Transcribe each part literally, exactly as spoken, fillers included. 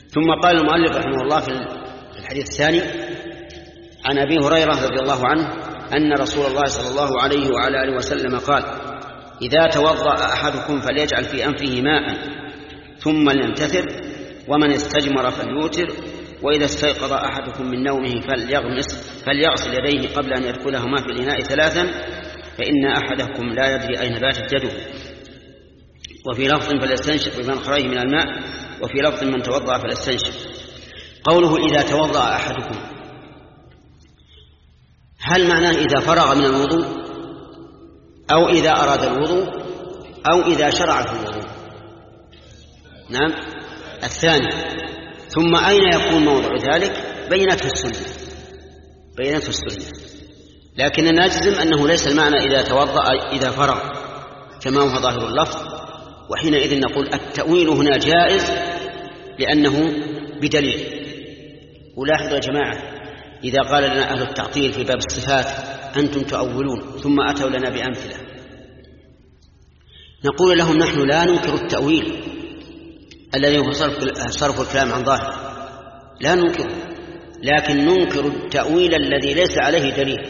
ثم قال المؤلف رحمه الله في الحديث الثاني عن أبي هريرة رضي الله عنه أن رسول الله صلى الله عليه وعلى آله وسلم قال: إذا توضأ أحدكم فليجعل في أنفه ماء ثم لينتثر، ومن استجمر فليوتر، وإذا استيقظ أحدكم من نومه فليغمس فليغسل يديه قبل أن يدخلهما في الإناء ثلاثا، فإن أحدكم لا يدري أين باتت يده. وفي لفظ فليستنشق بمن خرج من الماء، وفي لفظ من توضأ فليستنشق. قوله إذا توضأ أحدكم، هل معناه إذا فرغ من الوضوء، أو إذا أراد الوضوء، أو إذا شرع في الوضوء؟ نعم، الثاني. ثم أين يكون موضع ذلك؟ بينته السنة، بينته السنة. لكننا نجزم أنه ليس المعنى إذا توضأ إذا فرغ كما هو ظاهر اللفظ، وحينئذ نقول التأويل هنا جائز لأنه بدليل. ولاحظوا يا جماعة، إذا قال لنا أهل التعطيل في باب الصفات أنتم تؤولون ثم أتوا لنا بأمثلة، نقول لهم نحن لا ننكر التأويل الذي هو صرف الكلام عن ظاهر، لا ننكره، لكن ننكر التأويل الذي ليس عليه دليل.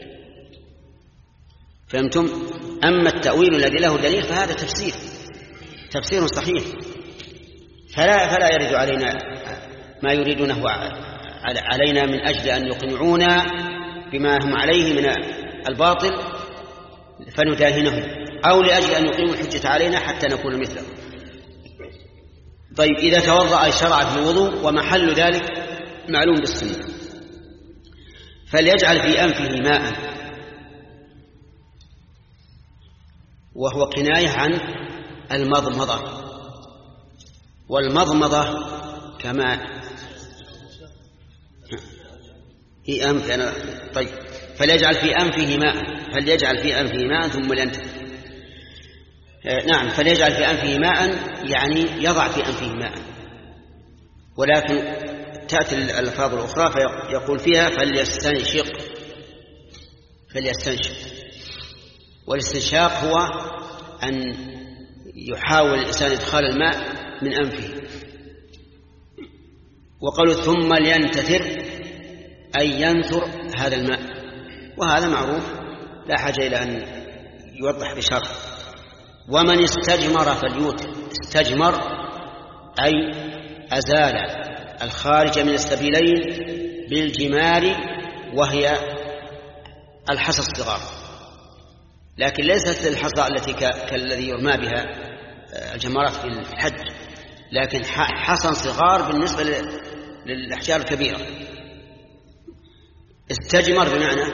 فهمتم؟ أما التأويل الذي له دليل فهذا تفسير تفسير صحيح، فلا, فلا يرد علينا ما يريدونه علينا من أجل أن يقنعونا بما هم عليه من الباطل فنداهنهم، أو لأجل أن يقيموا الحجة علينا حتى نكون مثله. طيب، إذا توضأ أي شرع في الوضوء، ومحل ذلك معلوم بالسنة. فليجعل في أنفه ماء، وهو كناية عن المضمضة، والمضمضة كما في أنف أنا طيب فليجعل في أنفه ماء فليجعل في أنفه ماء ثم لينتفخ. نعم، فليجعل في أنفه ماء يعني يضع في أنفه ماء، ولكن تأتي الألفاظ الأخرى فيقول فيها فليستنشق فليستنشق والاستنشاق هو أن يحاول الإنسان إدخال الماء من أنفه. وقالوا ثم لينتثر أي ينثر هذا الماء، وهذا معروف لا حاجة إلى أن يوضح بشرح. ومن استجمر فليوتر، استجمر أي أزال الخارج من السبيلين بالجمار، وهي الحصى الصغار، لكن ليست الحصى التي كالذي يرمى بها الجمرات في الحج، لكن حصى صغار بالنسبة للأحجار الكبيرة. استجمر بمعنى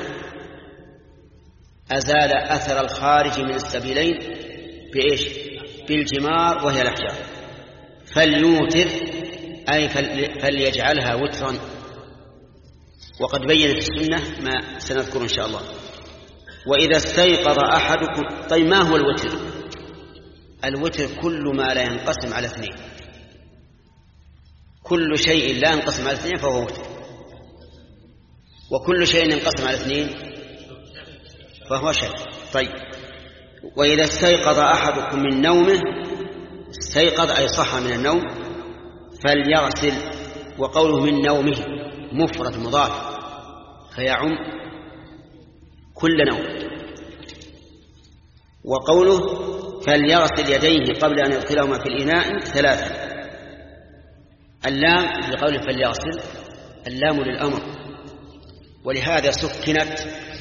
أزال أثر الخارج من السبيلين بإيش؟ بالجمار وهي الأحجار. فليوتر أي فليجعلها وترا، وقد بينت السنة ما سنذكر إن شاء الله. وإذا استيقظ أحدكم، طيب ما هو الوتر؟ الوتر كل ما لا ينقسم على اثنين، كل شيء لا ينقسم على اثنين فهو وتر، وكل شيء ينقسم على اثنين فهو شيء. طيب، وإذا استيقظ أحدكم من نومه، استيقظ أي صحى من النوم، فليغسل، وقوله من نومه مفرد مضاف فيعم كل نوم. وقوله فليغسل يديه قبل أن يدخلهما في الإناء ثلاثا، اللام في قوله فليغسل اللام للأمر، ولهذا سكنت،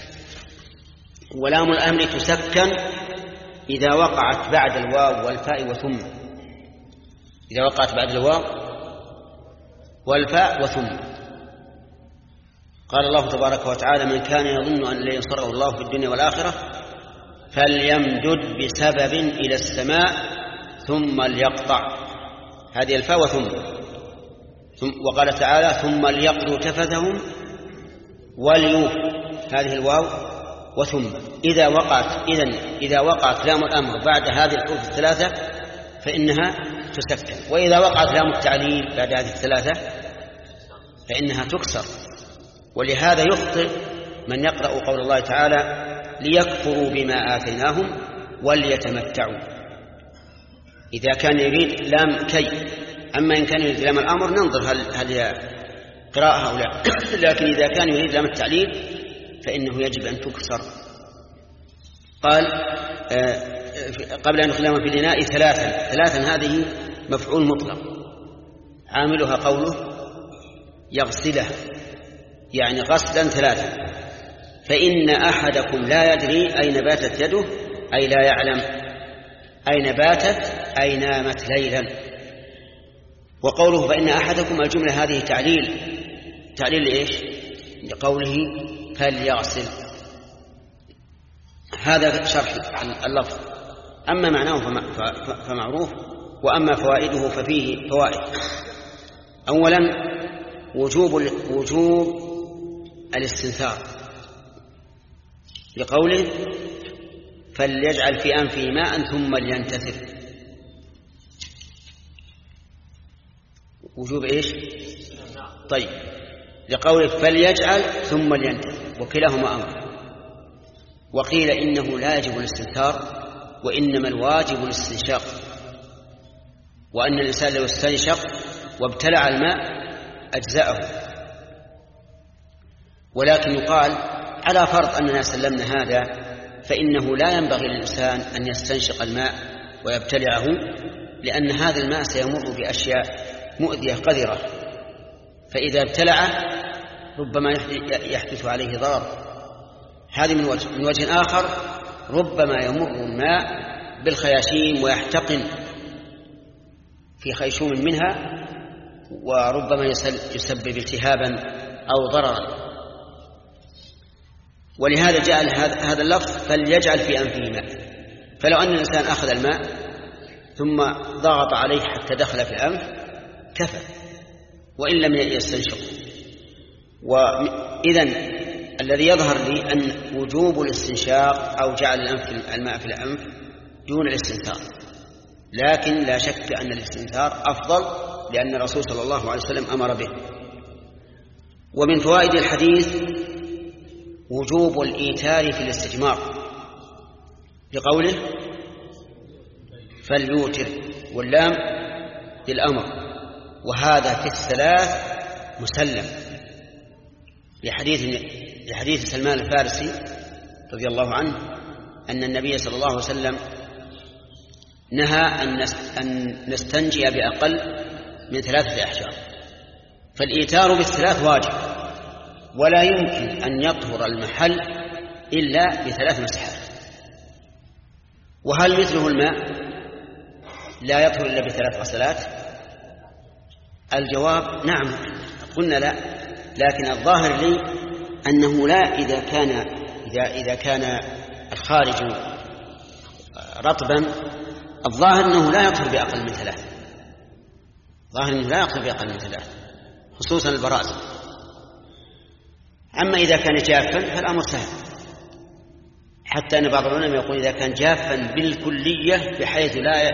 ولام الأمر تسكن إذا وقعت بعد الواو والفاء وثم، إذا وقعت بعد الواو والفاء وثم. قال الله تبارك وتعالى من كان يظن أن لن ينصره الله في الدنيا والآخرة فليمدد بسبب إلى السماء ثم ليقطع، هذه الفاء وثم. وقال تعالى ثم ليقضوا تفثهم وليوف، هذه الواو وثم. إذا وقعت إذن إذا وقعت لام الأمر بعد هذه الحروف الثلاثة فإنها تسكن، وإذا وقعت لام التعليل بعد هذه الثلاثة فإنها تكسر. ولهذا يخطئ من يقرأ قول الله تعالى ليكفروا بما آتيناهم وليتمتعوا، إذا كان يريد لام كي أما إن كان يريد لام الأمر ننظر هل هل هي قراءة أو لا. لكن إذا كان يريد لام التعليل فإنه يجب أن تكسر. قال آه قبل أن يخلم في الإناء ثلاثا. ثلاثا هذه مفعول مطلق، عاملها قوله يغسله، يعني غسلا ثلاثا. فإن أحدكم لا يدري أين باتت يده، أي لا يعلم أين باتت أي نامت ليلا. وقوله فإن أحدكم الجملة هذه تعليل. تعليل لإيش؟ لقوله فليغسل. هذا شرح اللفظ. أما معناه فمعروف، وأما فوائده ففيه فوائد. أولا وجوب وجوب الاستنثار لقوله فليجعل في أنفه ماء ثم لينتثر. وجوب إيش؟ طيب، لقوله فليجعل ثم لينتثر، وكلاهما أمر. وقيل إنه لا يجب الاستنثار، وإنما الواجب الاستنشاق، وأن الإنسان لو استنشق وابتلع الماء أجزأه. ولكن يقال على فرض أننا سلمنا هذا فإنه لا ينبغي للإنسان أن يستنشق الماء ويبتلعه، لأن هذا الماء سيمر بأشياء مؤذية قذرة، فإذا ابتلعه ربما يحدث عليه ضرر. هذه من وجه. من وجه آخر ربما يمر الماء بالخياشيم ويحتقن في خيشوم منها، وربما يسبب التهابا أو ضررا. ولهذا جعل هذا اللفظ فليجعل في أنفه ماء. فلو أن الإنسان أخذ الماء ثم ضغط عليه حتى دخل في الأنف كفى، وإن لم يستنشق. وإذن الذي يظهر لي أن وجوب الاستنشاق أو جعل الأنف الماء في الأنف دون الاستنثار، لكن لا شك أن الاستنثار أفضل، لأن الرسول صلى الله عليه وسلم أمر به. ومن فوائد الحديث وجوب الإيتار في الاستجمار بقوله فليوتر، واللام للأمر، وهذا في الثلاث مسلم لحديث لحديث سلمان الفارسي رضي الله عنه أن النبي صلى الله عليه وسلم نهى أن نستنجي بأقل من ثلاثة أحجار. فالإيتار بالثلاث واجب، ولا يمكن أن يطهر المحل إلا بثلاث مسحات. وهل مثله الماء لا يطهر إلا بثلاث غسلات؟ الجواب نعم، قلنا لا، لكن الظاهر لي أنه لا. إذا كان إذا إذا كان الخارج رطبا الظاهر أنه لا يطهر بأقل من ثلاث. ظاهر أنه لا يطهر بأقل من ثلاث، خصوصا البرازة. أما إذا كان جافا فالأمر سهل، حتى أن بعض العلماء يقول إذا كان جافا بالكلية بحيث لا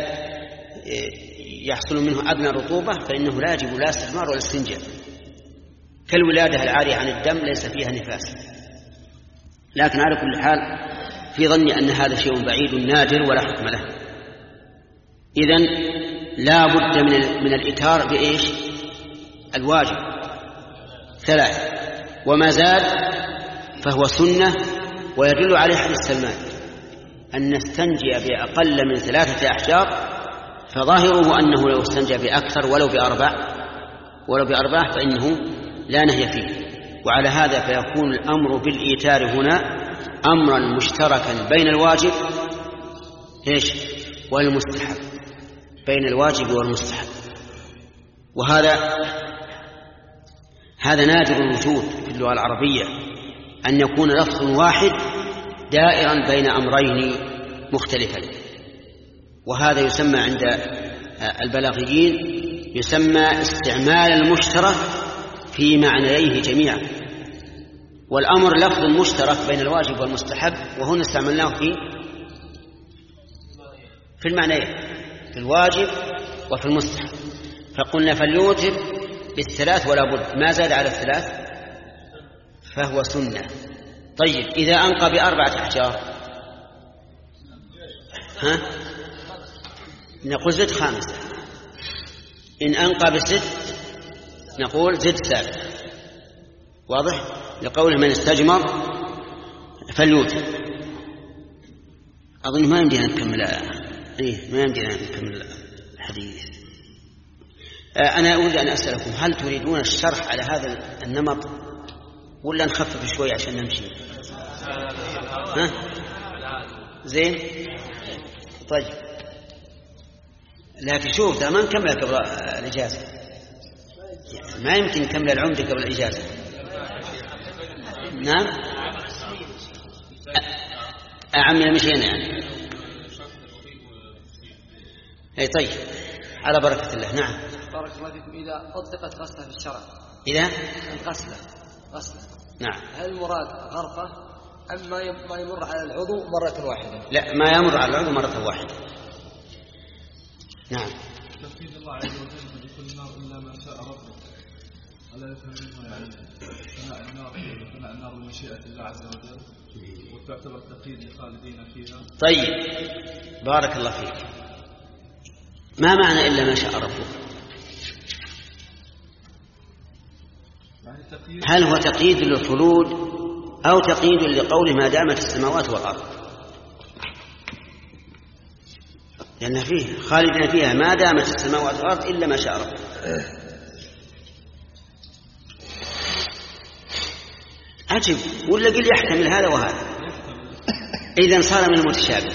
يحصل منه أدنى رطوبة فإنه لا يجب لا استثمار ولا استنجاء، كالولادة العارية عن الدم ليس فيها نفاس. لكن على كل حال في ظني أن هذا شيء بعيد نادر ولا حكم له. إذن لا بد من, من الإتار بإيش؟ الواجب ثلاث، وما زاد فهو سنة. ويدل عليه حديث سلمان أن نستنجي بأقل من ثلاثة أحجار، فظاهره أنه لو استنجى بأكثر ولو بأربع ولو بأربع فإنه لا نهي فيه. وعلى هذا فيكون الأمر بالإيتار هنا أمرا مشتركا بين الواجب إيش والمستحب، بين الواجب والمستحب. وهذا هذا نادر الوجود في اللغة العربية، أن يكون لفظ واحد دائرا بين أمرين مختلفين. وهذا يسمى عند البلاغيين يسمى استعمال المشترك في معنييه جميعا. والأمر لفظ مشترك بين الواجب والمستحب، وهنا استعملناه في في المعنيين، في الواجب وفي المستحب. فقلنا فليوتر بالثلاث ولا بد، ما زاد على الثلاث فهو سنة. طيب إذا أنقى بأربعة أحجار ها نقول زد خامسة، إن أنقى بست نقول زد سابع، واضح؟ لقوله من استجمر فليوتر. أظن ما يمدينا نكمل إيه ما يمدينا نكمل الحديث. أنا أريد أن أسألكم هل تريدون الشرح على هذا النمط ولا نخفف شوي عشان نمشي؟ ها؟ زين؟ طيب لكن شوف ده ما نكمل قبل الإجازة، يعني ما يمكن نكمل العمدة قبل الإجازة. نعم أعمل مشينا يعني. أي طيب على بركة الله. نعم بارك الله فيكم. إذا أطلقت غسلة في الشرع، إذا الغسلة غسلة نعم، هل المراد غرفة أم ما يمر على العضو مرة واحدة؟ لا ما يمر على العضو مرة واحدة. نعم. تفيد الله عز وجل بكل نار إلا ما شاء ربه، ألا يفهم منه يعني فناء النار فناء النار بمشيئة الله عز وجل، وتعتبر تقييد لخالدين فيها. طيب بارك الله فيك. ما معنى إلا ما شاء ربه؟ هل هو تقييد للخلود أو تقييد لقول ما دامت السماوات والأرض؟ لأن فيه خالدين فيها ما دامت السماوات والأرض إلا ما شاء ربه. عجب، ولا قل يحتمل هذا وهذا. إذن صار من المتشابه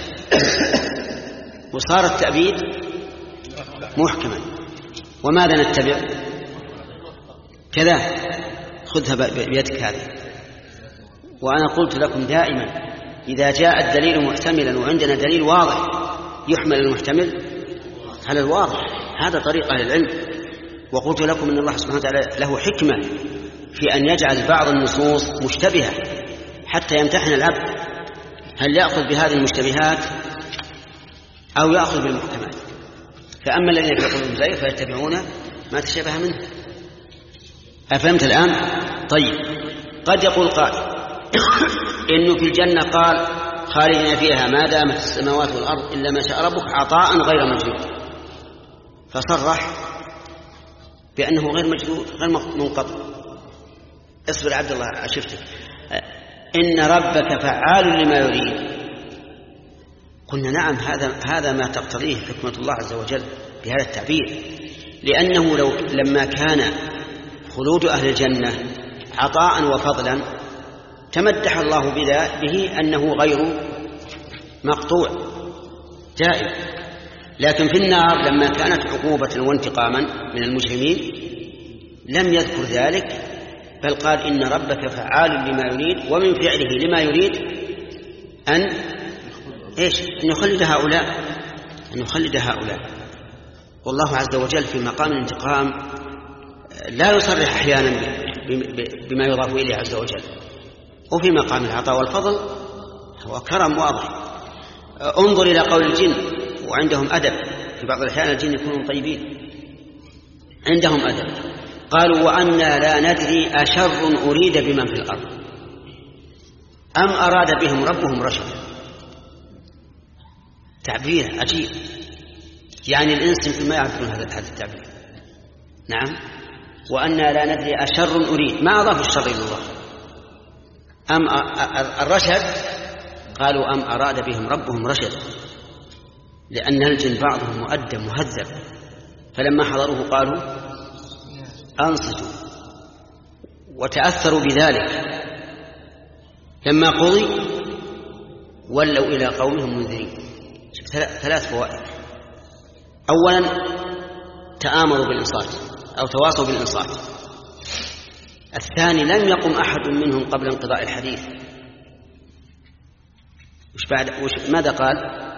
وصار التأبيد محكما. وماذا نتبع؟ كذا خذها بيدك هذه. وأنا قلت لكم دائما إذا جاء الدليل محتملا وعندنا دليل واضح يحمل المحتمل على الواضح، هذا طريق أهل العلم. وقلت لكم أن الله سبحانه وتعالى له حكمة في أن يجعل بعض النصوص مشتبهة حتى يمتحن العبد هل يأخذ بهذه المشتبهات أو يأخذ بالمحكمات. فأما الذين في قلوبهم زيغ فيتبعون ما تشابه منه. أفهمت الآن؟ طيب قد يقول قائل إنه في الجنة قال خالدين فيها ما دامت السماوات والأرض إلا ما شاء ربك عطاء غير مجدود، فصرح بأنه غير مجدود غير منقطع. اصبر عبد الله شفتك. إن ربك فعال لما يريد. قلنا نعم هذا هذا ما تقتضيه حكمة الله عز وجل بهذا التعبير، لأنه لو لما كان خلود أهل الجنة عطاء وفضلا تمدح الله به أنه غير مقطوع جائز. لكن في النار لما كانت عقوبة وانتقاما من المجرمين لم يذكر ذلك، بل قال إن ربك فعال لما يريد، ومن فعله لما يريد أن إيش؟ أن يخلد هؤلاء أن يخلد هؤلاء. والله عز وجل في مقام الانتقام لا يصرح أحيانا بما يضاف إليه عز وجل، وفي مقام العطاء والفضل هو كرم واضح. انظر إلى قول الجن وعندهم أدب، في بعض الأحيان الجن يكونون طيبين عندهم أدب. قالوا وأنا لا ندري أشر أريد بمن في الأرض أم أراد بهم ربهم رشدا. تعبير عجيب، يعني الإنس يمكن ما يعرفون هذا التعبير. نعم وأنا لا ندري أشر أريد، ما أضاف الشر إلى الله. أم الرشد قالوا أم أراد بهم ربهم رشدا، لأن الجن بعضهم مؤدب مهذب، فلما حضروه قالوا أنصتوا وتأثروا بذلك. لما قضي ولوا إلى قومهم منذرين. ثلاث فوائد. أولا تآمروا بالإنصات أو تواصوا بالإنصات. الثاني لم يقم أحد منهم قبل انقضاء الحديث. وش بعد وش ماذا قال؟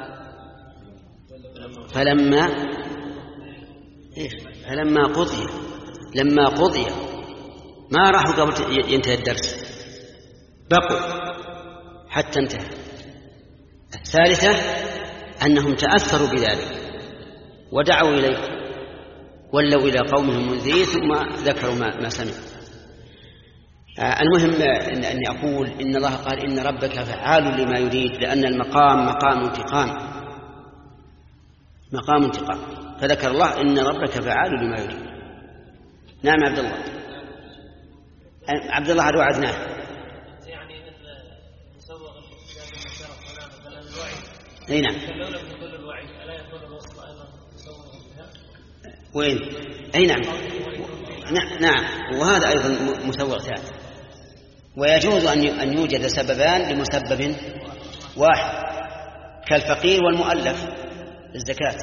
فلما إيه؟ فلما قضي لما قضي ما راحوا قبل ينتهي الدرس، بقوا حتى انتهى. الثالثة أنهم تأثروا بذلك ودعوا إليه، ولوا إلى قومهم منذرين، ثم ذكروا ما, ما سمعوا. آه المهم إن أني أقول إن الله قال إن ربك فعال لما يريد، لأن المقام مقام انتقام مقام انتقام فذكر الله إن ربك فعال لما يريد. نعم عبد الله. عبد الله هذا وعدناه. يعني مثل مسوغ الشرف هنا مثلا الوعي. اي نعم. لو لم يكن الوعي الا يكون الوصف ايضا مسوغ بها. وين؟ اي نعم. نعم نعم وهذا ايضا مسوغ ثالث. ويجوز ان ان يوجد سببان لمسبب واحد كالفقير والمؤلف الزكاة.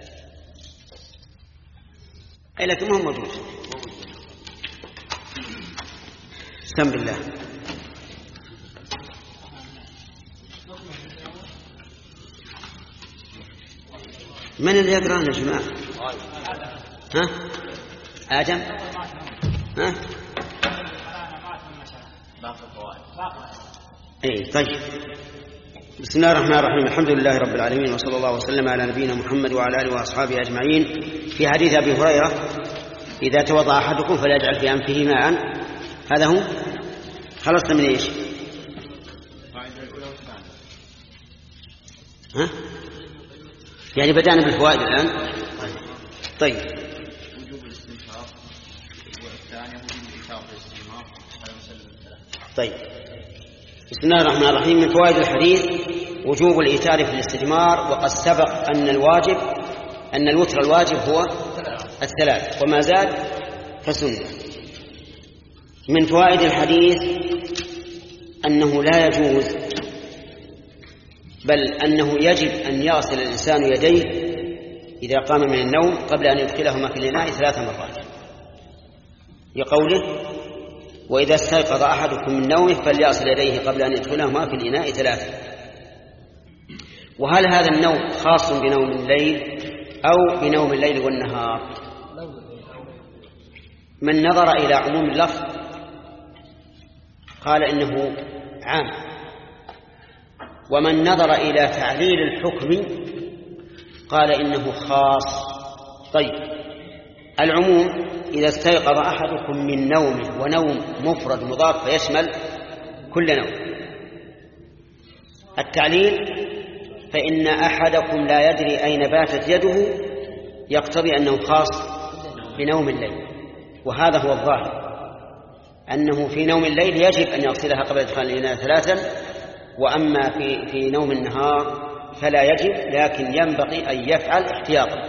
اي لكن ما هو موجود. استم بالله. من اللي يقرأ يا جماعة؟ ها؟ آدم؟ ها؟ اي طيب. بسم الله الرحمن الرحيم. الحمد لله رب العالمين وصلى الله وسلم على نبينا محمد وعلى اله واصحابه اجمعين. في حديث ابي هريرة اذا توضأ احدكم فليجعل في انفه ماء. هذا هو. خلصت من ايش؟ ها؟ يعني بدأنا بالفوائد الآن. طيب. وجوب الاستنشاق والثاني وجوب الإيثار في الاستجمار. طيب. بسم الله الرحمن الرحيم. من فوائد الحديث وجوب الإيثار في الاستجمار. وقد سبق أن الواجب أن الوتر الواجب هو الثلاث وما زاد فسنة. من فوائد الحديث أنه لا يجوز بل أنه يجب أن يغسل الإنسان يديه إذا قام من النوم قبل أن يدخلهما في الإناء ثلاث مرات لقوله وإذا استيقظ أحدكم من نومه فليغسل يديه قبل أن يدخلهما في الإناء ثلاثة. وهل هذا النوم خاص بنوم الليل أو بنوم الليل والنهار؟ من نظر إلى عموم اللفظ قال إنه عام، ومن نظر إلى تعليل الحكم قال إنه خاص. طيب. العموم إذا استيقظ أحدكم من نومه، ونوم مفرد مضاف فيشمل كل نوم. التعليل فإن أحدكم لا يدري أين باتت يده يقتضي أنه خاص بنوم الليل، وهذا هو الظاهر أنه في نوم الليل يجب أن يغسلها قبل إدخال الإناء ثلاثا، وأما في, في نوم النهار فلا يجب، لكن ينبغي أن يفعل احتياطا.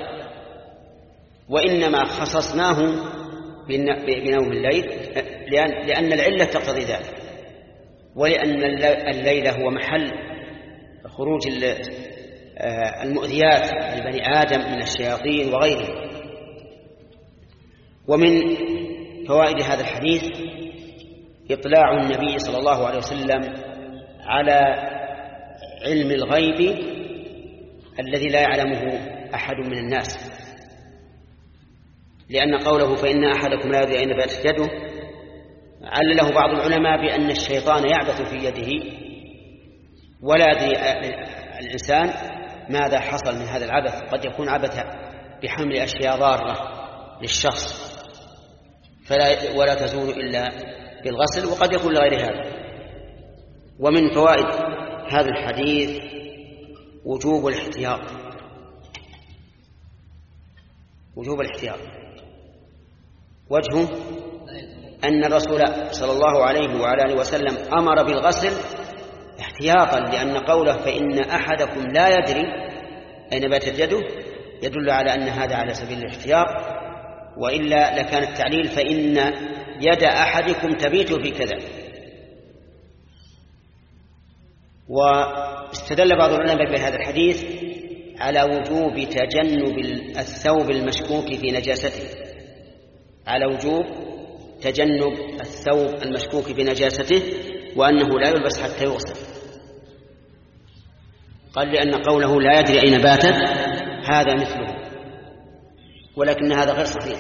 وإنما خصصناه بنوم الليل لأن, لأن العلة تقتضي ذلك، ولأن الليل هو محل خروج المؤذيات لبني آدم من الشياطين وغيرهم. ومن فوائد هذا الحديث إطلاع النبي صلى الله عليه وسلم على علم الغيب الذي لا يعلمه أحد من الناس، لأن قوله فإن أحدكم لا يدري أين باتت يده علله بعض العلماء بأن الشيطان يعبث في يده ولا يدري الإنسان ماذا حصل من هذا العبث. قد يكون عبث بحمل أشياء ضارة للشخص فلا ولا تزول إلا بالغسل، وقد يكون لغير هذا. ومن فوائد هذا الحديث وجوب الاحتياط. وجوب الاحتياط وجهه أن الرسول صلى الله عليه وعلى آله وسلم أمر بالغسل احتياطا، لأن قوله فإن أحدكم لا يدري أين باتت يده يدل على أن هذا على سبيل الاحتياط، وإلا لكان التعليل فإن يد أحدكم تبيت في كذا. واستدل بعض العلماء بهذا الحديث على وجوب تجنب الثوب المشكوك في نجاسته، على وجوب تجنب الثوب المشكوك في نجاسته، وأنه لا يلبس حتى يغسل. قال لأن قوله لا يدري أين باتت هذا مثله، ولكن هذا غير صحيح،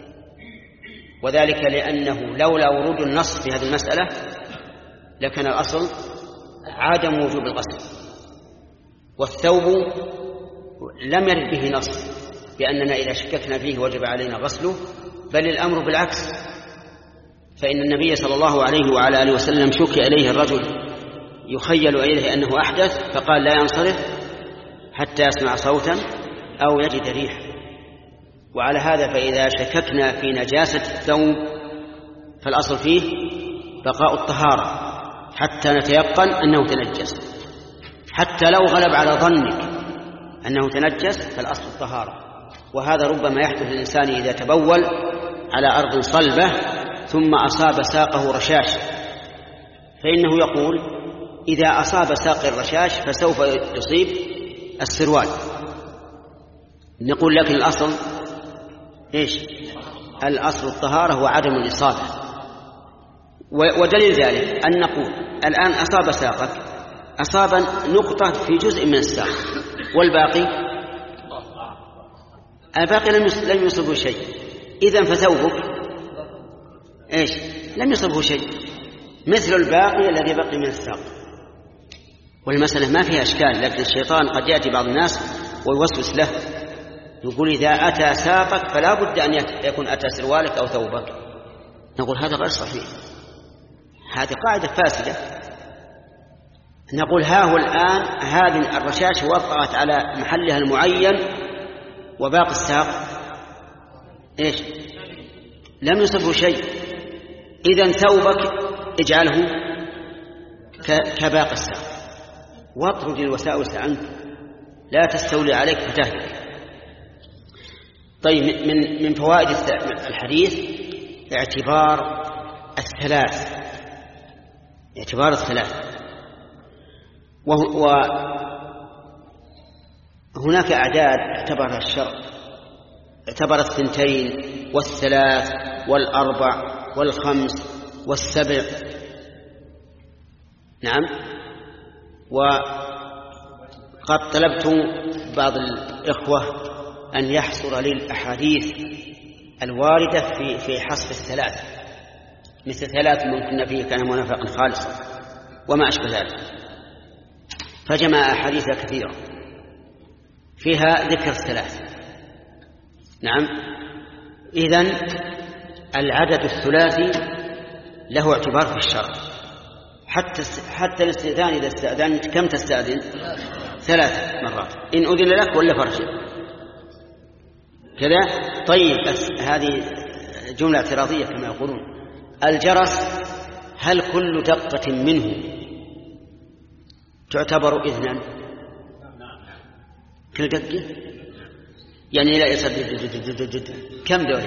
وذلك لأنه لولا ورود النص في هذه المسألة لكان الأصل عدم وجوب الغسل، والثوب لم يرد به نص بأننا إذا شككنا فيه وجب علينا غسله، بل الأمر بالعكس. فإن النبي صلى الله عليه وعلى آله وسلم شكي إليه الرجل يخيل إليه أنه أحدث، فقال لا ينصرف حتى يسمع صوتا أو يجد ريح. وعلى هذا فإذا شككنا في نجاسة الثوب فالأصل فيه بقاء الطهارة حتى نتيقن أنه تنجس. حتى لو غلب على ظنك أنه تنجس فالأصل الطهارة. وهذا ربما يحدث للإنسان إذا تبول على أرض صلبة ثم أصاب ساقه رشاش، فإنه يقول إذا أصاب ساق الرشاش فسوف يصيب السروال. نقول لكن الأصل إيش؟ الأصل الطهارة وعدم الإصابة. ودليل ذلك أن نقول الآن أصاب ساقك، أصاب نقطة في جزء من الساق والباقي الباقي لم يصبه شيء، إذن فثوبك إيش؟ لم يصبه شيء مثل الباقي الذي بقي من الساق. والمسألة ما فيها أشكال، لكن الشيطان قد يأتي بعض الناس ويوسوس له يقول إذا أتى ساقك فلا بد أن يكون أتى سروالك أو ثوبك. نقول هذا غير صحيح، هذه قاعدة فاسدة. نقول ها هو الآن هذه الرشاش وقعت على محلها المعين وباقي الساق إيش؟ لم يصبه شيء، إذن ثوبك اجعله كباقي الساق واطرد الوساوس عنك لا تستولي عليك فتهلك. طيب من من فوائد الحديث اعتبار الثلاث اعتبار الثلاث وهناك أعداد اعتبرها الشرع، اعتبر الثنتين والثلاث والأربع والخمس والسبع. نعم. وقد طلبت بعض الإخوة أن يحصر لي الأحاديث الواردة في في حصر الثلاث، مثل ثلاث ممكن فيه كان منافقا خالصا وما أشبه ذلك، فجمع أحاديث كثيرة فيها ذكر الثلاث. نعم. إذن العدد الثلاثي له اعتبار في الشرع، حتى حتى الاستئذان إذا استأذنت كم تستأذن؟ ثلاث مرات إن أذن لك ولا فرج كذا. طيب هذه جملة اعتراضية كما يقولون. الجرس هل كل دقة منه تعتبر إذنا؟ كل دقة يعني لا يصدق كم دول؟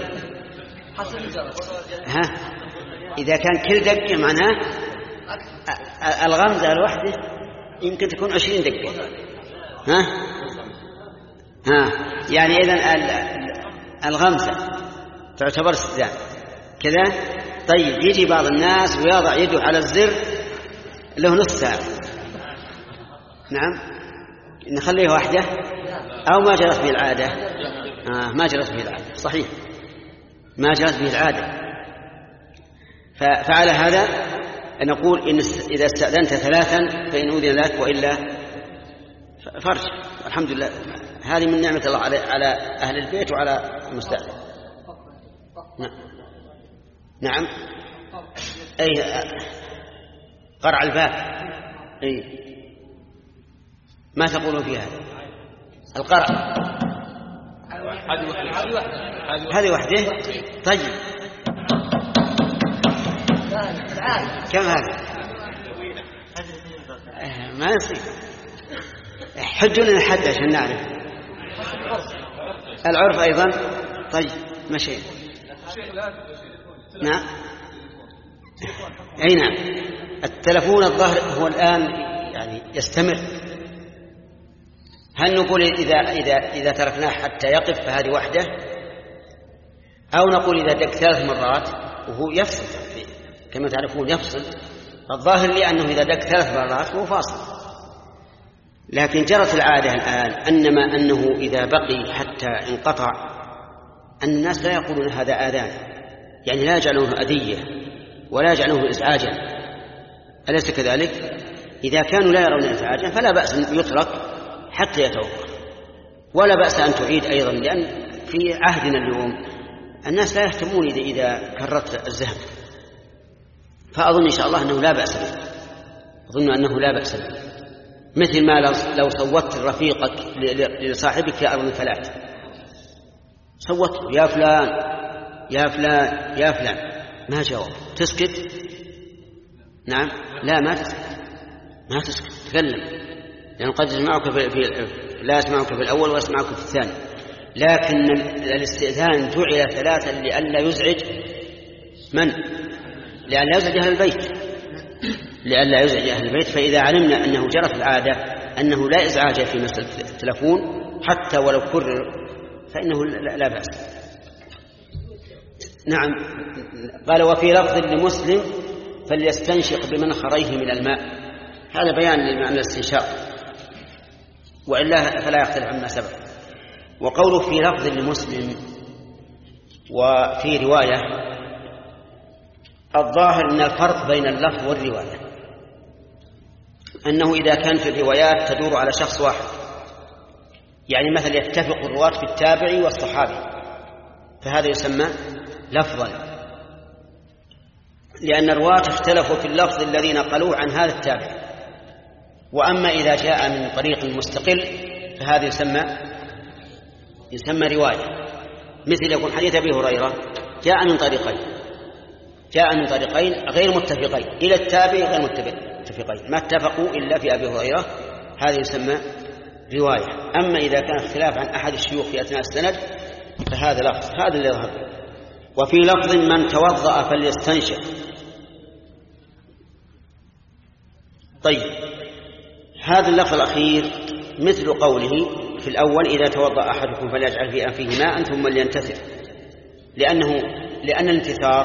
ها إذا كان كل دقة معناه الغمزة الواحدة يمكن تكون عشرين دقة. ها ها يعني إذن الغمزة تعتبر استئذان كذا. طيب يجي بعض الناس ويضع يده على الزر له نص ساعة. نعم. نخليه واحدة أو ما جرت به العادة؟ آه ما جرت به العادة. صحيح ما جرت به العادة. فعلى هذا نقول إن إذا استأذنت ثلاثا فإن أذن لك وإلا فرج. الحمد لله هذه من نعمة الله على أهل البيت وعلى المستأذن. نعم. نعم. أي قرع الباب. أي ما تقولون في هذا القرع؟ هذه وحده. طيب كم هذا؟ ما يصير. حجوا لنا حد عشان نعرف العرف أيضا. طيب ماشي. نعم. أي نعم. التلفون الظاهر هو الآن يعني يستمر. هل نقول إذا إذا إذا تركناه حتى يقف فهذه وحده، أو نقول إذا دق ثلاث مرات وهو يفصل كما تعرفون يفصل؟ الظاهر لي أنه إذا دق ثلاث مرات هو فاصل، لكن جرت العادة الآن أنما أنه إذا بقي حتى انقطع أن الناس لا يقولون هذا آذان، يعني لا يجعلونه أذية ولا يجعلونه إزعاجا. أليس كذلك؟ إذا كانوا لا يرون إزعاجا فلا بأس أن يترك حتى يتوقف، ولا بأس أن تعيد أيضا، لأن في عهدنا اليوم الناس لا يهتمون إذا, إذا كررت الذهب، فأظن إن شاء الله أنه لا بأس به. أظن أنه لا بأس به، مثل ما لو صوتت رفيقك لصاحبك في أرض ثلاث، صوت يا فلان يا فلان يا فلان ما جاوب، تسكت؟ نعم، لا ما تسكت، ما تسكت، تكلم، لأنه قد يسمعك في, في لا يسمعك في الأول ويسمعك في الثاني. لكن الاستئذان جعل ثلاثا لئلا يزعج من؟ لئلا يزعج أهل البيت، لئلا يزعج أهل البيت. فإذا علمنا أنه جرت العادة أنه لا إزعاج في مسألة التلفون حتى ولو كرر فإنه لا بأس. نعم. قال وفي لفظ لمسلم فليستنشق بمنخريه من الماء، هذا بيان لمعنى الاستنشاق، وإلا فلا يختلف عما سبق. وقوله في لفظ لمسلم وفي رواية، الظاهر أن الفرق بين اللفظ والرواية أنه إذا كان في الروايات تدور على شخص واحد، يعني مثلا يتفق الرواة في التابعي والصحابي، فهذا يسمى لفظا، لأن الرواة اختلفوا في اللفظ الذي نقلوه عن هذا التابعي. وأما إذا جاء من طريق مستقل فهذا يسمى يسمى رواية، مثل يكون حديث أبي هريرة جاء من طريقين جاء من طريقين غير متفقين إلى التابعي غير متفقين، ما اتفقوا إلا في أبي هريرة، هذا يسمى رواية. أما إذا كان اختلاف عن أحد الشيوخ في أثناء السند فهذا لفظ، هذا اللي يظهر. وفي لفظ من توضأ فليستنشق. طيب، هذا اللفظ الأخير مثل قوله في الأول إذا توضأ أحدكم فليجعل في أنفه ماء ثم لينتثر، لأنه لأن الانتثار